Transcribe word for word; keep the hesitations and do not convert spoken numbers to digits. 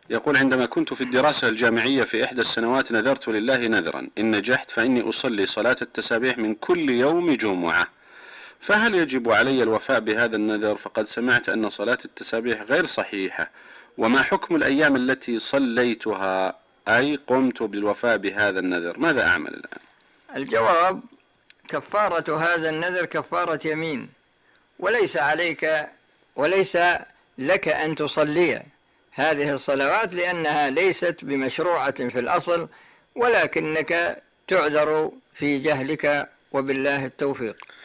يقول: عندما كنت في الدراسة الجامعية في إحدى السنوات نذرت لله نذرا، إن نجحت فإني أصلي صلاة التسابيح من كل يوم جمعة، فهل يجب علي الوفاء بهذا النذر؟ فقد سمعت أن صلاة التسابيح غير صحيحة، وما حكم الأيام التي صليتها أي قمت بالوفاء بهذا النذر؟ ماذا أعمل الآن؟ الجواب: كفارة هذا النذر كفارة يمين، وليس عليك وليس لك أن تصلي هذه الصلوات، لأنها ليست بمشروعة في الأصل، ولكنك تعذر في جهلك، وبالله التوفيق.